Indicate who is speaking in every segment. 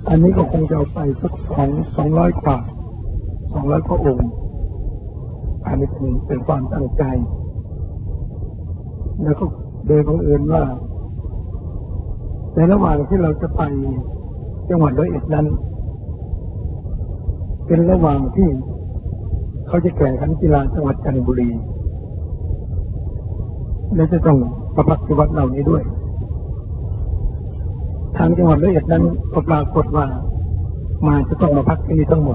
Speaker 1: อันนี้ก็คงจะเอาไปสัก200 กว่าองค์อันนี้เป็นความตั้งใจแล้วก็โดยบังเอิญว่าในระหว่างที่เราจะไปจังหวัดร้อยเอ็ดนั้นเป็นระหว่างที่เขาจะแข่งขันกีฬาจังหวัดจันทบุรีและจะต้องมาพักที่วัดเหล่านี้ด้วยทางจังหวัดร้อยเอ็ดนั้นก็ปรากฏว่ามาจะต้องมาพักที่นี่ทั้งหมด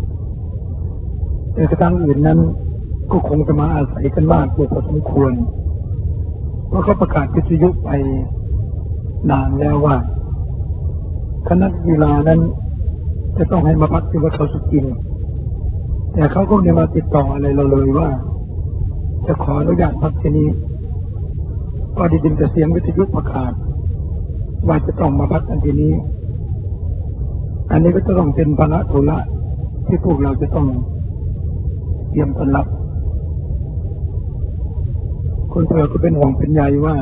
Speaker 1: แต่ทางอื่นนั้นก็คงจะมาอาศัยกันมากพอสมควรเพราะเขาประกาศวิทยุไปนานแล้วว่าคณะกีฬานั้นจะต้องให้มาพักที่วัดเขาสุกินแต่เขาก็ไม่มาติดต่ออะไรเราเลยว่าจะขออนุญาตพักที่นี้ก็ได้ยินแต่เสียงวิทยุประกาศว่าจะต้องมาพักกันที่นี้อันนี้ก็จะต้องเป็นภาระธุระที่พวกเราจะต้องเตรียมต้อนรับคนเราก็เป็นห่วงเป็นใยว่า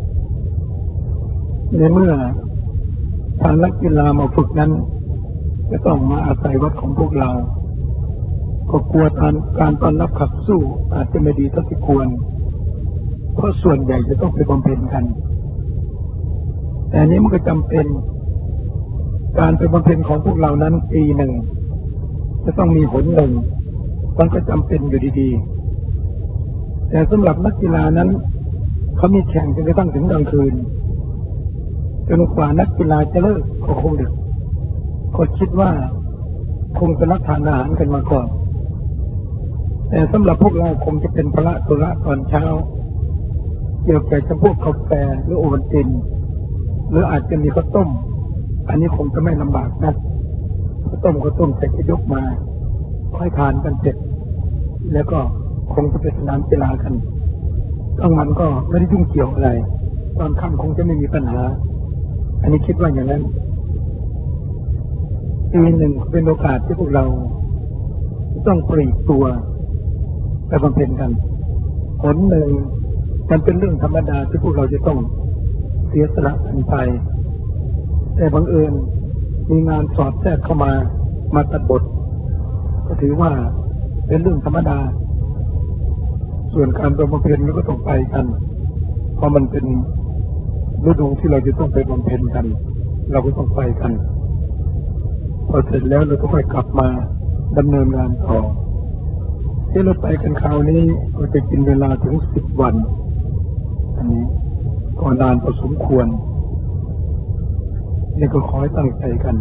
Speaker 1: ในเมื่อทางนักกีฬามาฝึกนั้นจะต้องมาอาศัยวัดของพวกเราก็กลัวการต้อนรับขับสู้อาจจะไม่ดีเท่าที่ควรเพราะส่วนใหญ่จะต้องไปบำเพ็ญกันแต่นี้มันก็จำเป็นการไปบำเพ็ญของพวกเรานั้นปีหนึ่งจะต้องมีหนหนึ่งมันก็จำเป็นอยู่ดีๆแต่สำหรับนักกีฬานั้นเขามีแข่งจนกระทั่งถึงกลางคืนจนกว่านักกีฬาจะเลิกก็คงดึกก็คิดว่าคงจะรับทานอาหารกันมาก่อนแต่สำหรับพวกเราคงจะเป็นพระตุระตอนเช้าเกี่ยวกับพวกกาแฟหรือโอวัลตินหรืออาจจะมีข้าวต้มอันนี้คงจะไม่ลำบากนะข้าวต้มเสร็จก็ยกมาค่อยทานกันเสร็จแล้วก็คงจะไปสนามกีฬากันกลางวันก็ไม่ได้ยุ่งเกี่ยวอะไรตอนค่ำคงจะไม่มีปัญหาอันนี้คิดว่าอย่างนั้นปีหนึ่งเป็นโอกาสที่พวกเราต้องปลีกตัวไปบำเพ็ญกันผลหนึ่งมันเป็นเรื่องธรรมดาที่พวกเราจะต้องเสียสละกันไปแต่บังเอิญมีงานสอดแทรกเข้ามาตัดบทก็ถือว่าเป็นเรื่องธรรมดาส่วนการบำเพ็ญเราก็ต้องไปกันเพราะมันเป็นฤดูที่เราจะต้องไปบำเพ็ญกันเราก็ต้องไปกันพอเสร็จแล้วเราก็ค่อยกลับมาดำเนินงานต่อที่เราไปกันคราวนี้ก็จะกินเวลาถึง10 วันอันนี้ก็นานพอสมควรนี่ก็ขอให้ตั้งใจกัน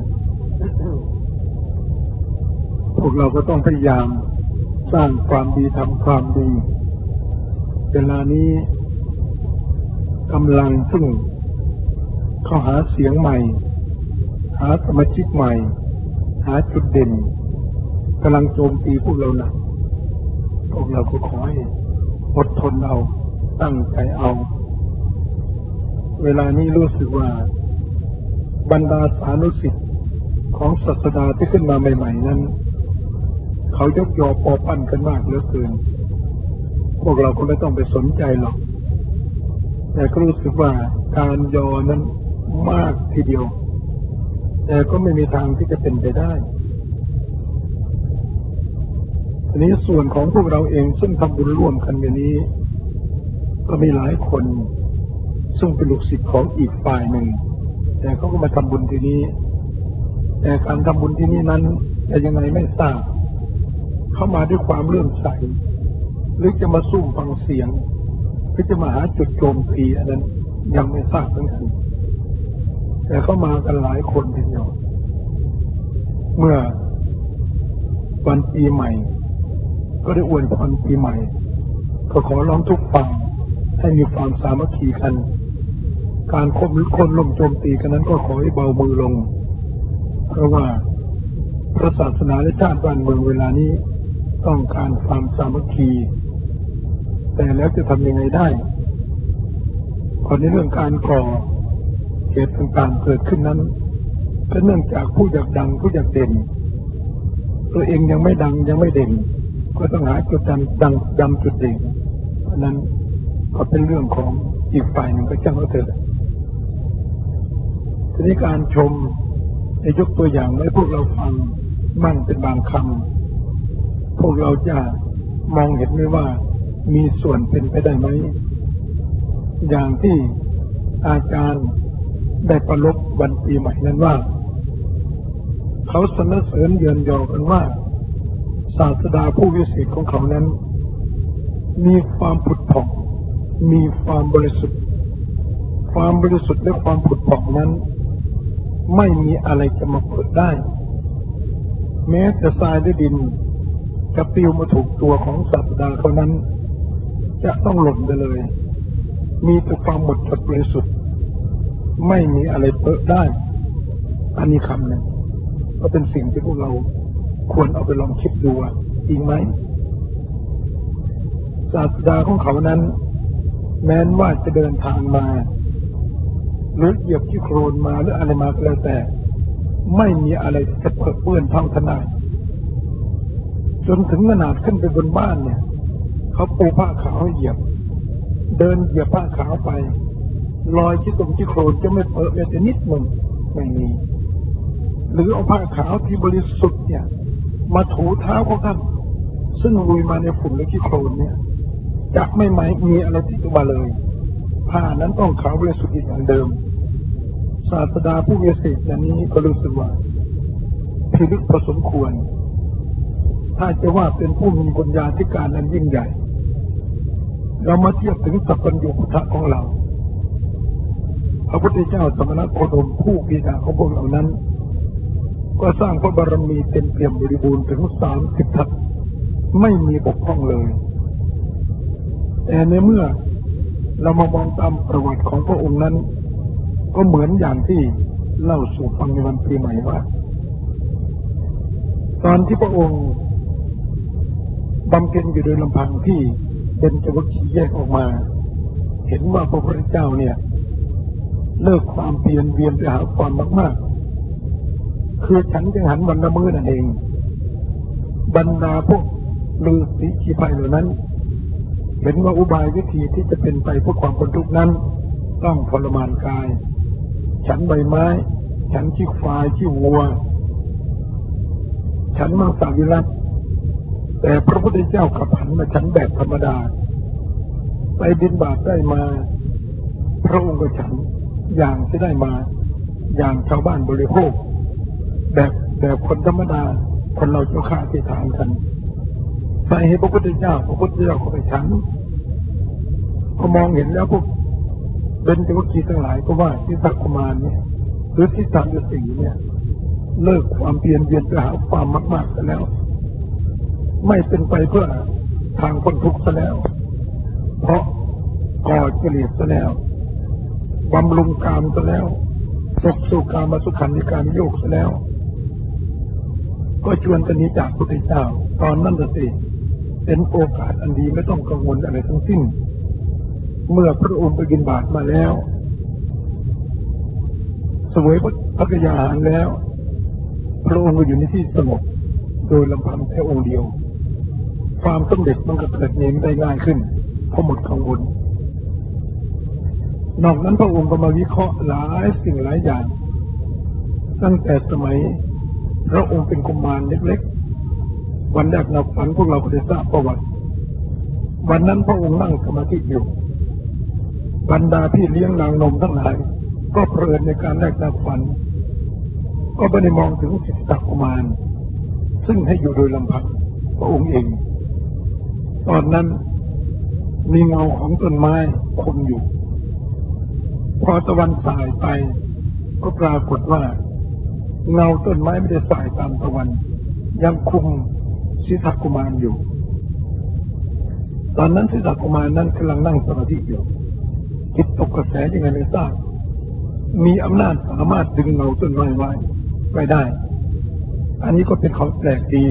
Speaker 1: พวกเราก็ต้องพยายามสร้างความดีทำความดีเวลานี้กำลังซึ่งเข้าหาเสียงใหม่หาสมาชิกใหม่หาจุดเด่นกำลังโจมตีพวกเราหนักพวกเราก็ขอให้อดทนเอาตั้งใจเอาเวลานี้รู้สึกว่าบรรดาสานุศิษย์ของศาสดาที่ขึ้นมาใหม่ๆนั้นเขายกยอปอปั้นกันมากเหลือเกินพวกเราก็ไม่ต้องไปสนใจหรอกแต่ก็รู้สึกว่าการยอนั้นมากทีเดียวแต่ก็ไม่มีทางที่จะเป็นไปได้ทีนี้ส่วนของพวกเราเองซึ่งทำบุญร่วมกันอย่างนี้ก็มีหลายคนซึ่งเป็นลูกศิษย์ของอีกฝ่ายหนึ่งแต่เขาก็มาทำบุญที่นี้แต่การทำบุญที่นี้นั้นจะยังไงไม่ทราบเข้ามาด้วยความเลื่อมใสหรือจะมาซุ่มฟังเสียงหรือจะมาหาจุดโจมตีอันนั้นยังไม่ทราบเหมือนกันแต่เข้ามากันหลายคนทีเดียวเมื่อวันปีใหม่ก็ได้อวยพรปีใหม่ก็ขอร้องทุกฝ่ายให้มีความสามัคคีกันการคนล่มโจมตีกันนั้นก็ขอให้เบามือลงเพราะว่าพระศาสนาและชาติบ้านเมืองเวลานี้ต้องการความสามัคคีแต่แล้วจะทำยังไงได้คนในเรื่องการก่อเหตุต่างๆเกิดขึ้นนั้นก็เนื่องจากผู้อยากดังผู้อยากเด่นตัวเองยังไม่ดังยังไม่เด่นก็ต้องหาจุดดังจุดเด่นเพราะนั้นก็เป็นเรื่องของอีกฝ่ายหนึ่งก็ช่างเขาเถอะทีนี้การชมจะยกตัวอย่างให้พวกเราฟังมั่งเป็นบางคำพวกเราจะมองเห็นไหมว่ามีส่วนเป็นไปได้ไหมอย่างที่อาจารย์ได้ประลบวันปีใหม่นั้นว่าเขาสรรเสริญเยือนยอกันว่าศาสดาผู้วิเศษของเขานั้นมีความผุดผ่องมีความบริสุทธิ์และความผุดผ่องนั้นไม่มีอะไรจะมาเปิดได้แม้แต่ทรายและดินจะปลิวมาถูกตัวของศาสดาเขานั้นจะต้องหล่นไปเลยมีแต่ความหมดจดบริสุทธิ์ไม่มีอะไรเปิดได้อันนี้คำหนึ่งก็เป็นสิ่งที่พวกเราควรเอาไปลองคิดดูว่าจริงไหมศาสดาของเขานั้นแม้นว่าจะเดินทางมาหรือเหยียบที่โคลนมาหรืออะไรมาก็แล้วแต่ไม่มีอะไรจะเปื้อนท้องทนายจนถึงขนาดขึ้นไปบนบ้านเนี่ยเขาปูผ้าขาวให้เหยียบเดินเหยียบผ้าขาวไปรอยที่ตรงที่โคลนจะไม่เปื้อนแม้แต่นิดหนึ่งไม่มีหรือเอาผ้าขาวที่บริสุทธิ์เนี่ยมาถูเท้าของท่านซึ่งลุยมาในฝุ่นและที่โคลนเนี่ยจะไม่มีอะไรติดมาเลยผ้านั้นต้องขาวบริสุทธิ์อย่างเดิมศาสดาผู้วิเศษอย่างนี้ก็รู้สึกว่าพิลึกพอสมควรถ้าจะว่าเป็นผู้มีปัญญาธิการนั้นยิ่งใหญ่เรามาเทียบถึงสัพพัญญูพุทธะของเราพระพุทธเจ้าสมณโคดมผู้บิดาของพวกเรานั้นก็สร้างพระบารมีเต็มเปี่ยมบริบูรณ์ถึง30 ทัศไม่มีบกพร่องเลยแต่ในเมื่อเรามามองตามประวัติของพระองค์นั้นก็เหมือนอย่างที่เล่าสู่ฟังในวันปีใหม่ว่าตอนที่พระองค์บำเพ็ญอยู่โดยลำพังที่เบญจวัคคีย์แยกออกมาเห็นว่าพระพุทธเจ้าเนี่ยเลิกความเพียรเวียนไปหาความมากๆคือฉันจึงหันวันละมื้อนั่นเองบรรดาพวกฤาษีชีพายเหล่านั้นเห็นว่าอุบายวิธีที่จะเป็นไปเพื่อความพ้นทุกข์นั้นต้องทรมานกายฉันใบไม้ฉันขี้ควายขี้วัวฉันมังสวิรัติแต่พระพุทธเจ้าขับหันมาฉันแบบธรรมดาไปบิณฑบาตได้มาพระองค์ก็ฉันอย่างที่ได้มาอย่างชาวบ้านบริโภคแบบคนธรรมดาคนเราเจ้าข้าที่ทานกันใส่ให้พระพุทธเจ้าเข้าไปฉันก็มองเห็นแล้วพวกเบญจวัคคีย์ทั้งหลายก็ว่าที่สักกุมารเนี่ยหรือที่สัมฤทธิ์เนี่ยเลิกความเพียรเวียนไปหาความมากๆกันแล้วไม่เป็นไปเพื่อทางพ้นทุกข์ซะแล้วเพราะก่อกิเลสซะแล้วบำรุงกามซะแล้วสู่กามสุขันธิการโยกซะแล้วก็ชวนกันนี้จากพระพุทธเจ้าตอนนั้นสิเป็นโอกาสอันดีไม่ต้องกังวลอะไรทั้งสิ้นเมื่อพระองค์ไปบิณฑบาตมาแล้วเสวยพระกยาหารแล้วพระองค์ก็อยู่ในที่สงบโดยลำพังแค่องค์เดียวความสำเร็จมันก็เกิดเองได้ง่ายขึ้นเพราะหมดกังวลนอกนั้นพระองค์ก็มาวิเคราะห์หลายสิ่งหลายอย่างตั้งแต่สมัยพระองค์เป็นกุมารเล็กๆวันแรกนับฝันพวกเราก็ได้ทราบประวัติวันนั้นพระองค์นั่งสมาธิอยู่บรรดาพี่เลี้ยงนางนมทั้งหลายก็เพลินในการแลกนับฝันก็ไม่ได้มองถึงสิทธัตถกุมารซึ่งให้อยู่โดยลำพังพระองค์เองตอนนั้นมีเงาของต้นไม้คุมอยู่พอตะวันสายไปก็ปรากฏว่าเงาต้นไม้ไม่ได้สายตามตะวันยังคุมสิทธัตถกุมารอยู่ตอนนั้นสิทธัตถกุมารนั้นกำลังนั่งสมาธิอยู่จิตตกกระแสยังไงไม่ทราบมีอำนาจสามารถดึงเงาต้นไม้ไว้ได้อันนี้ก็เป็นของแปลกดี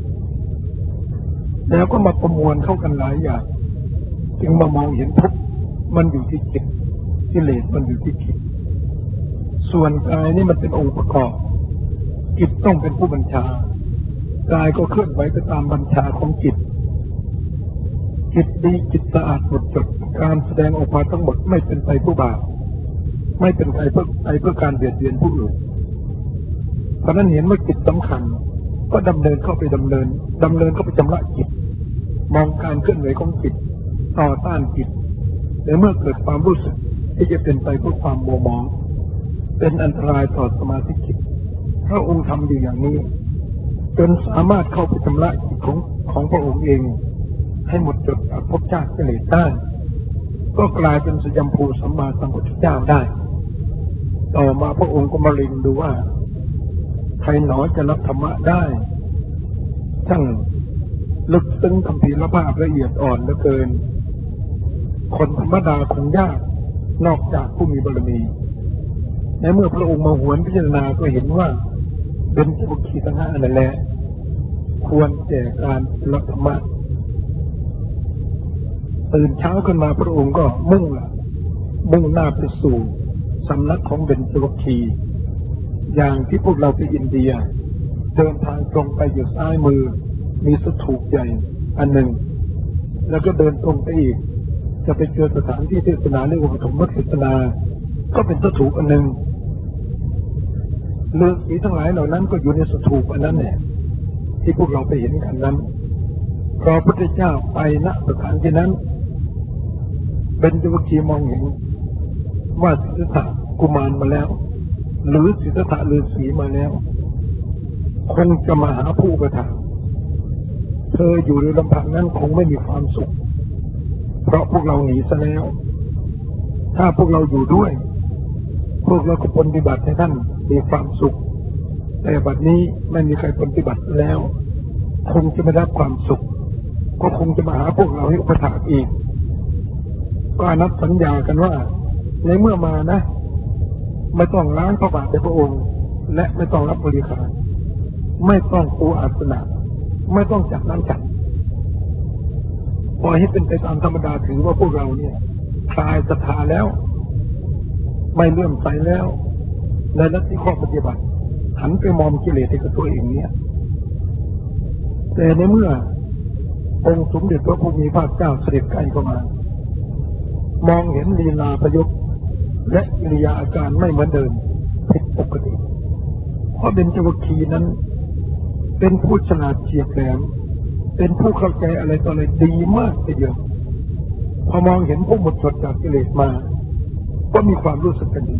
Speaker 1: แล้วก็มาประมวลเข้ากันหลายอย่างจึงมามองเห็นทุกข์มันอยู่ที่จิตกิเลสมันอยู่ที่จิตส่วนกายนี่มันเป็นองค์ประกอบจิตต้องเป็นผู้บัญชากายก็เคลื่อนไหวไปตามบัญชาของจิตจิตดีจิตสะอาดหมดจดการแสดงออกมาทั้งหมดไม่เป็นไปเพื่อบาปไม่เป็นไปเพื่อการเบียดเบียนผู้อื่นเพราะนั้นเห็นว่ากิจสำคัญก็ดำเนินเข้าไปดำเนินเข้าไปชำระกิจมองการเคลื่อนไหวของจิตต่อต้านจิตและเมื่อเกิดความรู้สึกที่จะเป็นไปเพื่อความมัวหมองเป็นอันตรายต่อสมาธิจิตพระองค์ทำดีอย่างนี้จนสามารถเข้าไปชำระจิตของพระองค์เองให้หมดจดจากภพชาติกิเลสได้ก็กลายเป็นสยัมภูสัมมาสัมพุทธเจ้าได้ต่อมาพระองค์ก็มาเล็งดูว่าใครหนอจะรับธรรมะได้ช่างลึกซึ้งคัมภีรภาพละเอียดอ่อนเหลือเกินคนธรรมดาคงยากนอกจากผู้มีบารมีในเมื่อพระองค์มาหวนพิจารณาก็เห็นว่าเป็นเจ้าขีทั้งห้านั่นแหละควรแก่การรับธรรมะตื่นเช้าขึ้นมาพระองค์ก็มุ่งหน้าไปสู่สำนักของเบญจวัคคีย์อย่างที่พวกเราไปอินเดียเดินทางตรงไปอยู่ซ้ายมือมีสถูปใหญ่อันหนึ่งแล้วก็เดินตรงไปอีกจะไปเจอสถานที่เทศนาเรียกว่าปฐมเทศนาก็เป็นสถูปอันหนึ่งฤาษีทั้งหลายเหล่านั้นก็อยู่ในสถูปอันนั้นแหละที่พวกเราไปเห็นกันนั้นพระพุทธเจ้าไปณสถานที่นั้นเบญจวัคคีย์มองเห็นว่าสิทธัตถะกุมารมาแล้วหรือสิทธัตถะฤาษีมาแล้วคงจะมาหาผู้ประทานเธออยู่ในลำพังนั้นคงไม่มีความสุขเพราะพวกเราหนีซะแล้วถ้าพวกเราอยู่ด้วยพวกเราก็ปฏิบัติให้ท่านมีความสุขแต่บัดนี้ไม่มีใครปฏิบัติแล้วคงจะไม่ได้ความสุขก็คงจะมาหาพวกเราให้อุปถากอีกก็นัดสัญญากันว่าในเมื่อมานะไม่ต้องล้างพระบาทในพระองค์และไม่ต้องรับบริการไม่ต้องปูอาสนะไม่ต้องจัดน้ำฉันปล่อยให้เป็นไปตามธรรมดาถือว่าพวกเราเนี่ยคลายศรัทธาแล้วไม่เลื่อมใสแล้วในลัทธิข้อปฏิบัติหันไปมอมกิเลสให้กับตัวเองเนี่ยแต่ในเมื่อองค์สมเด็จพระผู้มีพระเจ้าเสด็จใกล้เข้ามามองเห็นลีลาประยุกต์และกิริยาอาการไม่เหมือนเดิมผิดปกติเพราะเบญจวัคคีย์นั้นเป็นผู้ฉลาดเฉียบแหลมเป็นผู้เข้าใจอะไรต่ออะไรดีมากทีเดียวพอมองเห็นผู้หมดจดจากกิเลสมาก็มีความรู้สึกกันดี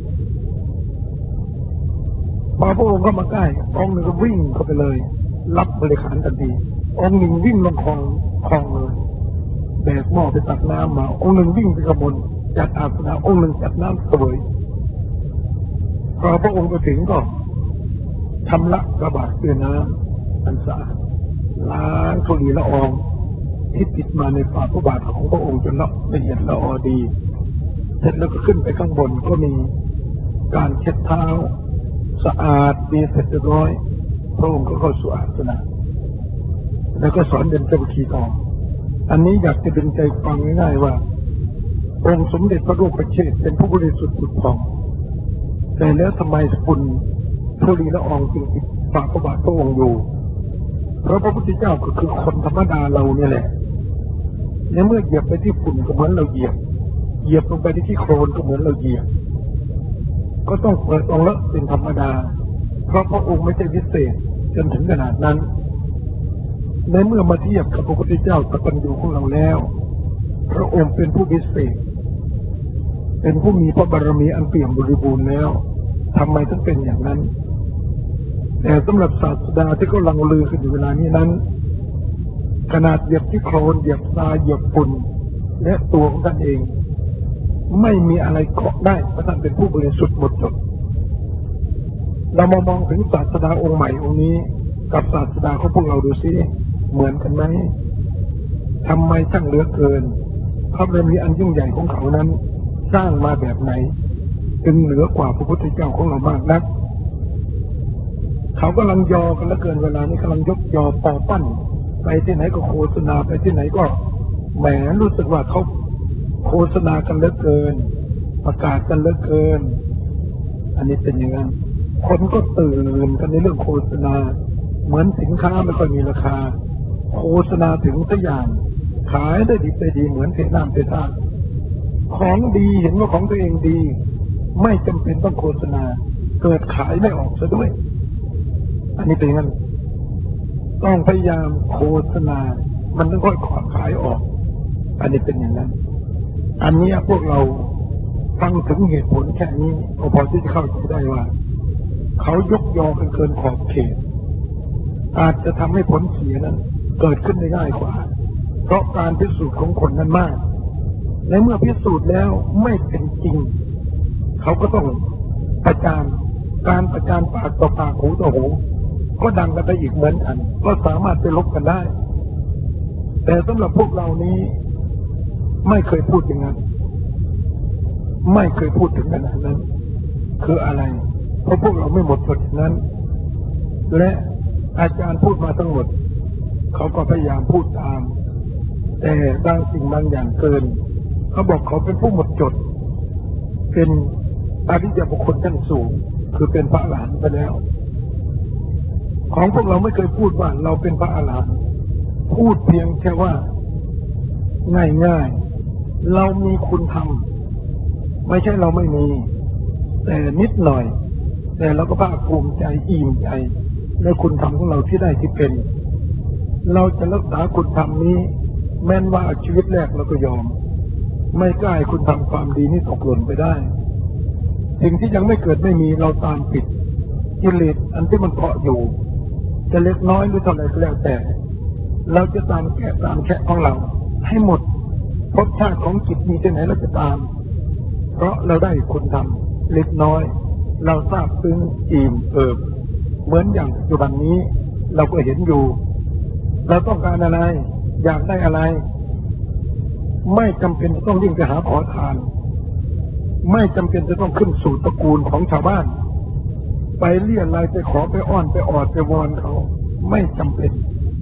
Speaker 1: พอพระองค์เข้ามาใกล้องค์หนึ่งก็วิ่งเข้าไปเลยรับบริขารทันทีองค์หนึ่งวิ่งลงคลองเลยแบกหม้อไปตักน้ำมาองค์หนึ่งวิ่งไปขบวนจัดอาสนะองค์หนึ่งจัดน้ำเสวยพอพระองค์ไปถึงก็ชำระกระบาดด้วยน้ำอันสะอาดล้างธุลีละอองที่ติดมาในฝ่าพระบาทของพระองค์จนละเอียดละออดีเสร็จแล้วก็ขึ้นไปข้างบนก็มีการเช็ดเท้าสะอาดดีเสร็จเรียบร้อยพระองค์ก็เข้าสู่อาสนะแล้วก็สอนเบญจวัคคีย์ต่ออันนี้อยากจะดึงใจฟังง่ายๆว่าองค์สมเด็จพระรูปเชษฐ์เป็นผู้บริสุทธิ์ผุดผ่องแต่แล้วทำไมฝุ่นธุลีละอองจึงติดฝ่าพระบาทพระองค์อยู่เพราะพระพุทธเจ้าก็คือคนธรรมดาเราเนี่ยแหละในเมื่อเหยียบไปที่ฝุ่นก็เหมือนเราเหยียบลงไปที่โคลนก็เหมือนเราเหยียบก็ต้องเปิดองค์ละเป็นธรรมดาเพราะพระองค์ไม่ใช่พิเศษจนถึงขนาดนั้นในเมื่อมาเทียบกับพระพุทธเจ้าตปัญญูของเราแล้วพระองค์เป็นผู้พิเศษเป็นผู้มีพระบารมีอันเปี่ยมบริบูรณ์แล้วทำไมถึงเป็นอย่างนั้นแต่สำหรับศาสดาที่กำลังลือขึ้นอยู่เวลานี้นั้นขนาดเหยียบที่โคลนเหยียบทรายเหยียบฝุ่นและตัวของท่านเองไม่มีอะไรเกาะได้เพราะท่านเป็นผู้บริสุทธิ์หมดจดเรามามองถึงศาสดาองค์ใหม่องค์นี้กับศาสดาของพวกเราดูซิเหมือนกันไหมทำไมช่างเหลือเกินพระบารมีอันยิ่งใหญ่ของเขานั้นสร้างมาแบบไหนจึงเหนือกว่าพระพุทธเจ้าของเรามากนักเขากำลังยอกันเหลือเกินเวลานี้กำลังยกยอปอปั้นไปที่ไหนก็โฆษณาไปที่ไหนก็แหมรู้สึกว่าเขาโฆษณากันเหลือเกินประกาศกันเหลือเกินอันนี้เป็นอย่างนั้นคนก็ตื่นกันในเรื่องโฆษณาเหมือนสินค้าไม่ค่อยมีราคาโฆษณาถึงสักอย่างขายได้ดีไปดีเหมือนเทน้ำเทท่าของดีเห็นว่าของตัวเองดีไม่จำเป็นต้องโฆษณาเกิดขายไม่ออกซะด้วยอันนี้เป็นงั้นต้องพยายามโฆษณามันต้องค่อยขายออกอันนี้เป็นอย่างนั้นอันนี้พวกเราฟังถึงเหตุผลแค่นี้ก็พอที่จะเข้าใจได้ว่าเขายกยอกันเกินขอบเขตอาจจะทำให้ผลเสียนั้นเกิดขึ้นได้ง่ายกว่าเพราะการพิสูจน์ของคนนั้นมากในเมื่อพิสูจน์แล้วไม่เป็นจริงเขาก็ต้องประจานการประจานปากต่อปากหูต่อหูก็ดังกันไปอีกเหมือนกันก็สามารถไปลบกันได้แต่สำหรับพวกเรานี้ไม่เคยพูดอย่างนั้นไม่เคยพูดถึงขนาดนั้นคืออะไรเพราะพวกเราไม่หมดจดนั้นและอาจารย์พูดมาทั้งหมดเขาก็พยายามพูดตามแต่บางสิ่งบางอย่างเกินเขาบอกเขาเป็นผู้หมดจดเป็นอริยบุคคลชั้นสูงคือเป็นพระอรหันต์ไปแล้วของพวกเราไม่เคยพูดว่าเราเป็นพระอรหันต์พูดเพียงแค่ว่าง่ายๆเรามีคุณธรรมไม่ใช่เราไม่มีแต่นิดหน่อยแต่เราก็ภาคภูมิใจอิ่มใจในคุณธรรมของเราที่ได้ที่เป็นเราจะรักษาคุณธรรมนี้แม้นว่าชีวิตแรกเราก็ยอมไม่กล้าให้คุณทำความดีนี้ตกหล่นไปได้สิ่งที่ยังไม่เกิดไม่มีเราตามปิดกิเลสอันที่มันเกาะอยู่จะเล็กน้อยหรือเท่าไรก็แล้วแต่เราจะตามแกะตามแค่ของเราให้หมดภพชาติของจิตมีที่ไหนเราจะตามเพราะเราได้คุณทำเล็กน้อยเราทราบซึ้งอิ่มเอิบเหมือนอย่างปัจจุบันนี้เราก็เห็นอยู่เราต้องการอะไรอยากได้อะไรไม่จำเป็นจะต้องวิ่งไปหาขอทานไม่จำเป็นจะต้องขึ้นสู่ตระกูลของชาวบ้านไปเลี่ยไรไปขอไปอ้อนไปออดไปวอนเขาไม่จำเป็น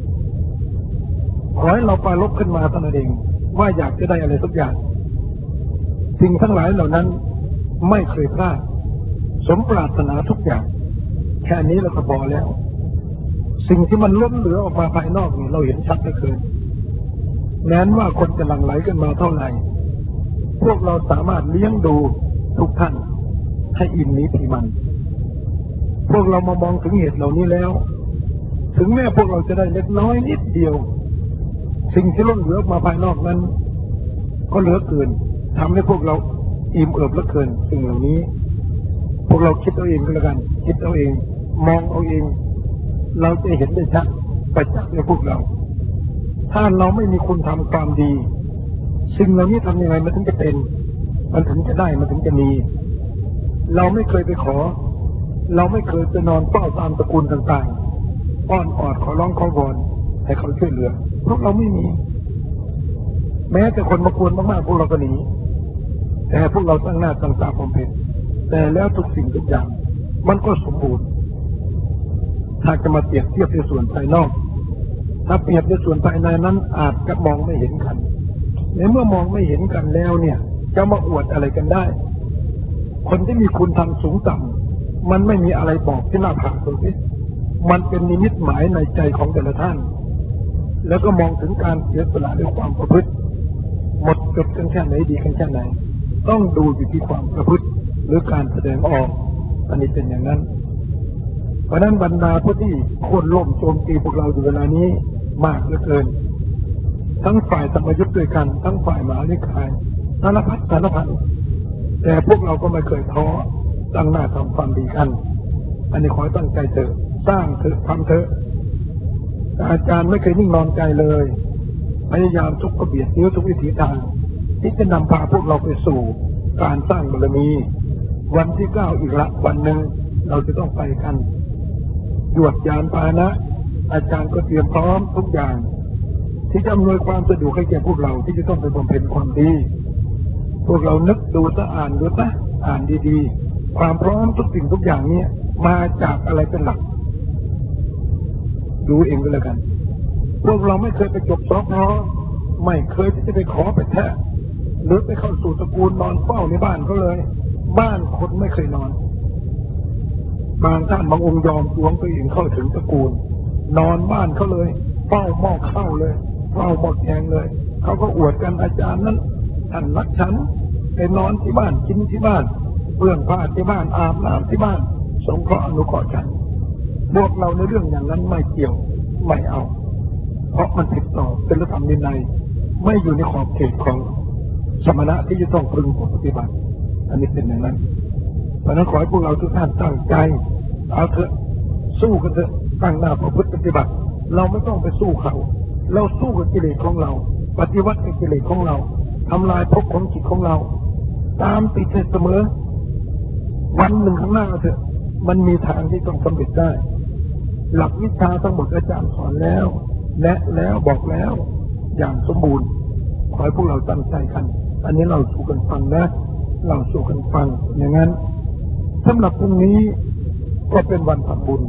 Speaker 1: ขอให้เราปรารภขึ้นมาเท่านั้นเองว่าอยากจะได้อะไรสักอย่างสิ่งทั้งหลายเหล่านั้นไม่เคยพลาดสมปรารถนาทุกอย่างแค่นี้เราก็พอแล้วสิ่งที่มันล้นเหลือออกมาภายนอกนี่เราเห็นชัดเหลือเกินแม้นว่าคนจะหลั่งไหลกันมาเท่าไหร่พวกเราสามารถเลี้ยงดูทุกท่านให้อิ่มนี้พีมันพวกเรามามองถึงเหตุเหล่านี้แล้วถึงแม้พวกเราจะได้เล็กน้อยนิดเดียวสิ่งที่ล้นเหลือมาภายนอกนั้นก็เหลือเกินทำให้พวกเราอิ่มเอิบเหลือเกินสิ่งเหล่านี้พวกเราคิดเอาเองก็แล้วกันคิดเอาเองมองเอาเองเราจะเห็นได้ชัดประจักษ์ในพวกเราถ้าเราไม่มีคุณทำความดีสิ่งเหล่านี้ทำยังไงมันถึงจะเป็นมันถึงจะได้มันถึงจะมีเราไม่เคยไปขอเราไม่เคยจะนอนเฝ้าตามตระกูลต่างๆอ้อนออดขอร้องขอวอนให้เขาช่วยเหลือเพราะเราไม่มีแม้แต่คนมากวนมากๆพวกเราก็หนีแต่พวกเราตั้งหน้าตั้งตาบำเพ็ญแต่แล้วทุกสิ่งทุกอย่างมันก็สมบูรณ์ถ้าจะมาเปรียบเทียบในส่วนภายนอกถ้าเปรียบในส่วนภายในนั้นอาจจะมองไม่เห็นกันในเมื่อมองไม่เห็นกันแล้วเนี่ยจะมาอวดอะไรกันได้คนที่มีคุณธรรมสูงต่ำมันไม่มีอะไรบอกที่หน้าผากตรงนี้มันเป็นนิมิตหมายในใจของแต่ละท่านแล้วก็มองถึงการเสียสละด้วยความประพฤติหมดจดกันแค่ไหนดีกันแค่ไหนต้องดูอยู่ที่ความประพฤติหรือการแสดงออกอันนี้เป็นอย่างนั้นเพราะนั้นบรรดาผู้ที่โค่นล้มโจมตีพวกเราอยู่เวลานี้มากเหลือเกินทั้งฝ่ายธรรมยุทธ์ด้วยกันทั้งฝ่ายมหานิกายสารพัดสารพันแต่พวกเราก็ไม่เคยท้อตั้งหน้าทำความดีกันอันนี้ขอตั้งใจเถอะสร้างเถอะทำเถอะอาจารย์ไม่เคยนิ่งนอนใจเลยพยายามทุกกระเบียดนิ้วทุกวิถีทางที่จะนำพาพวกเราไปสู่การสร้างบารมีวันที่9อีกละวันหนึ่งเราจะต้องไปกันยวดยานพาหนะอาจารย์ก็เตรียมพร้อมทุกอย่างที่จะอำนวยความสะดวกให้แก่พวกเราที่จะต้องไปบำเพ็ญความดีพวกเรานึกดูซะอ่านดูซะอ่านดีๆความพร้อมทุกสิ่งทุกอย่างนี้มาจากอะไรเป็นหลักดูเองก็แล้วกันพวกเราไม่เคยไปจบสอบไม่เคยที่จะไปขอไปแทะหรือไปเข้าสู่ตระกูลนอนเฝ้าในบ้านเขาเลยบ้านคนไม่เคยนอนบางท่านบางองค์ยอมหวงตัวเองเข้าถึงตระกูลนอนบ้านเขาเลยเฝ้าหม้อข้าวเลยเฝ้าหม้อแกงเลยเขาก็อวดกันอาจารย์นั้นท่านรักฉันไปนอนที่บ้านกินที่บ้านเปลื้องผ้าที่บ้านอาบน้ำที่บ้านสงเคราะห์อนุเคราะห์ฉันบอกเราในเรื่องอย่างนั้นไม่เกี่ยวไม่เอาเพราะมันผิดต่อศีลธรรมวินัยไม่อยู่ในขอบเขตของสมณะที่จะต้องพึงปฏิบัติอันนี้เป็นอย่างนั้นเพราะนั้นขอให้พวกเราทุกท่านตั้งใจเอาเถอะสู้กันเถอะตั้งหน้าประพฤติปฏิบัติเราไม่ต้องไปสู้เขาเราสู้กับกิเลสของเราปฏิวัติกับกิเลสของเราทำลายภพของจิตของเราตามติดเสมอวันหนึ่งข้างหน้าเถอะมันมีทางที่ต้องสำเร็จได้หลักวิชาทั้งหมดอาจารย์สอนแล้วแนะแล้วบอกแล้วอย่างสมบูรณ์ขอให้พวกเราตั้งใจกันอันนี้เราสู่กันฟังนะเราสู่กันฟังอย่างนั้นสำหรับพรุ่งนี้ก็เป็นวันทำบุญ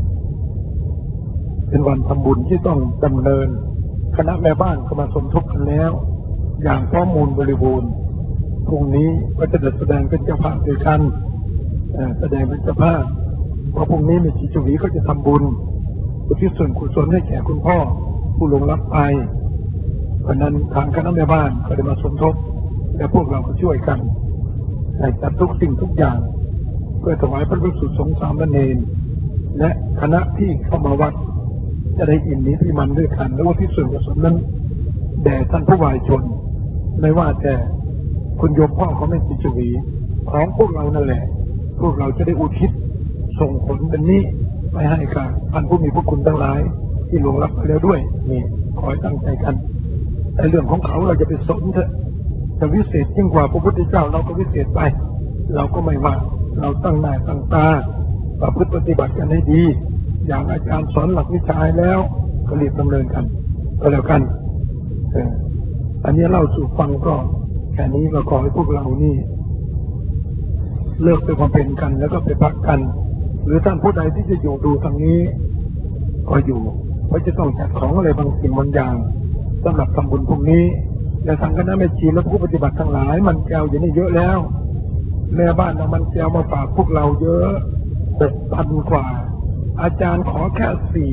Speaker 1: เป็นวันทำบุญที่ต้องดำเนินคณะแม่บ้านก็มาสมทบกันแล้วอย่างข้อมูลบริบูรณ์พรุ่งนี้ก็จะแสดงเป็นเจ้าภาพด้วยกันแสดงเป็นเจ้าภาพเพราะพรุ่งนี้มีชีวิตก็จะทำบุญอุทิศส่วนกุศลให้แก่คุณพ่อผู้ลงรับไปเพราะนั้นทางคณะแม่บ้านก็ได้มาสมทบและพวกเราก็ช่วยกันจัดทุกสิ่งทุกอย่างเพื่อถวายพระภิกษุสงฆ์สามเณรและคณะที่เข้ามาวัดจะได้อิ่มนี้ที่มันด้วยกันและว่าที่ส่วนกุศลนั้นแด่ท่านผู้วายชนไม่ว่าแต่คุณโยมพ่อเขาไม่ติดจวีของพวกเรานั่นแหละพวกเราจะได้อุทิศส่งผลเป็นนี้ไปให้กับท่านผู้มีพระคุณทั้งหลายที่ลงรับไปแล้วด้วยนี่ขอให้ตั้งใจกันในเรื่องของเขาเราจะไปสนเถอะจะวิเศษยิ่งกว่าพระพุทธเจ้าเราก็วิเศษไปเราก็ไม่ว่าเราตั้งหน้าตั้งตาประพฤติปฏิบัติกันให้ดีอย่างอาจารย์สอนหลักวิชาแล้วก็รีบดำเนินกันก็แล้วกันอันนี้เล่าสู่ฟังก็แค่นี้ก็ขอให้พวกเรานี่เลิกไปความเป็นกันแล้วก็ไปพักกันหรือท่านผู้ใดที่จะอยู่ดูทางนี้ก็อยู่เพราะจะต้องจัดของอะไรบางสิ่งบางอย่างสำหรับทำบุญพวกนี้และทางคณะแม่ชีและผู้ปฏิบัติทั้งหลายมันแก้วอยู่นี่เยอะแล้วแม่บ้านเอามันแก้วมาฝากพวกเราเยอะ6,000 กว่าอาจารย์ขอแค่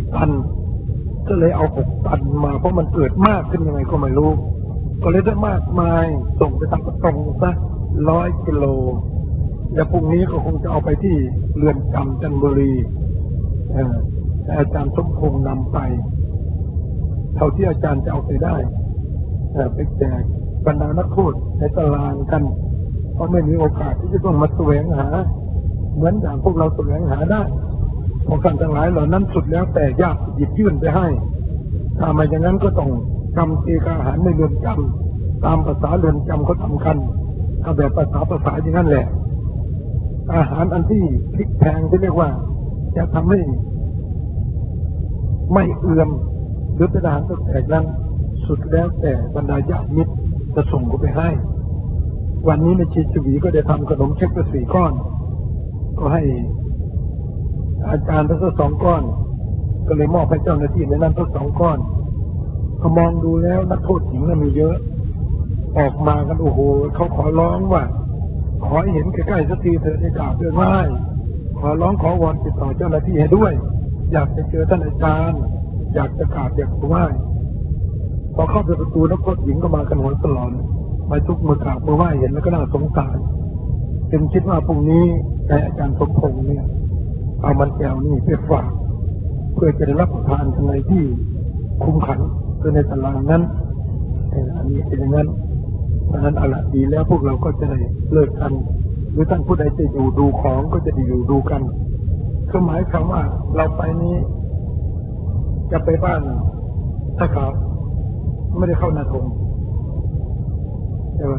Speaker 1: 4,000ก็เลยเอา6,000มาเพราะมันเกิดมากขึ้นยังไงก็ไม่รู้ก็เลยได้มากมายส่งไปทางประตงซะ100 กิโลและพรุ่งนี้ก็คงจะเอาไปที่เรือนจำจันทบุรีอาจารย์สมพงษ์นำไปเท่าที่อาจารย์จะเอาไปได้ไปแจกบรรดานักโทษในตารางกันเพราะไม่มีโอกาสที่จะต้องมาแสวงหาเหมือนอย่างพวกเราแสวงหาได้พวกท่านทั้งหลายเหล่านั้นสุดแล้วแต่ยากหยิบยื่นไปให้ถ้าไม่อย่างนั้นก็ต้องทำเอกอาหารในเรือนจำตามภาษาเรือนจำเขาทำกันถ้าแบบภาษาอย่างนั้นแหละอาหารอันที่พลิกแพงที่เรียกว่าจะทำให้ไม่เอื่อมหรือเป็นอาหารแตกนั้นสุดแล้วแต่บรรดาญาติมิตรจะส่งไปให้วันนี้ในชีชวีก็ได้ทำขนมเค้กไป4 ก้อนก็ให้อาจารย์ทั้ง2 ก้อนก็เลยมอบให้เจ้าหน้าที่ในนั้นทั้ง2 ก้อนพอมองดูแล้วนักโทษหญิงมีเยอะออกมากันโอ้โหเขาขอร้องว่าขอให้เห็นใกล้ๆสักทีเถอะได้กราบด้วยไหว้ขอร้องขอวอนติดต่อเจ้าหน้าที่ให้ด้วยอยากจะเจอท่านอาจารย์อยากจะกราบอยากจะไหว้พอเข้าไปประตูนักโทษหญิงก็มากันหัวตลอดมาทุกมือกราบมือไหว้เห็นแล้วก็น่าสงสารจึงคิดว่าพรุ่งนี้อาจารย์สมพงษ์เนี่ยเอามันแก้วนี่ไปฝากเพื่อจะได้รับประทานในที่คุมขังคือในตารางนั้นอันนี้เป็นอย่างนั้นเพราะนั้นเอาละดีแล้วพวกเราก็จะได้เลิกกันหรือท่านผู้ใดจะอยู่ดูของก็จะได้อยู่ดูกันคือหมายความว่าเราไปนี้จะไปบ้านถ้าเขาไม่ได้เข้านาทงใช่ไหม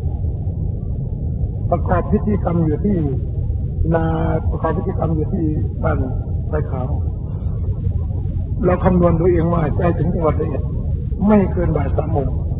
Speaker 1: ประกอบพิธีกรรมอยู่ที่ประกอบพิธีกรรมอยู่ที่บ้านไร่ขาวเราคำนวณดูเองว่าใจถึงจังหวัดละเอียดไม่เกินบ่าย 3 โมง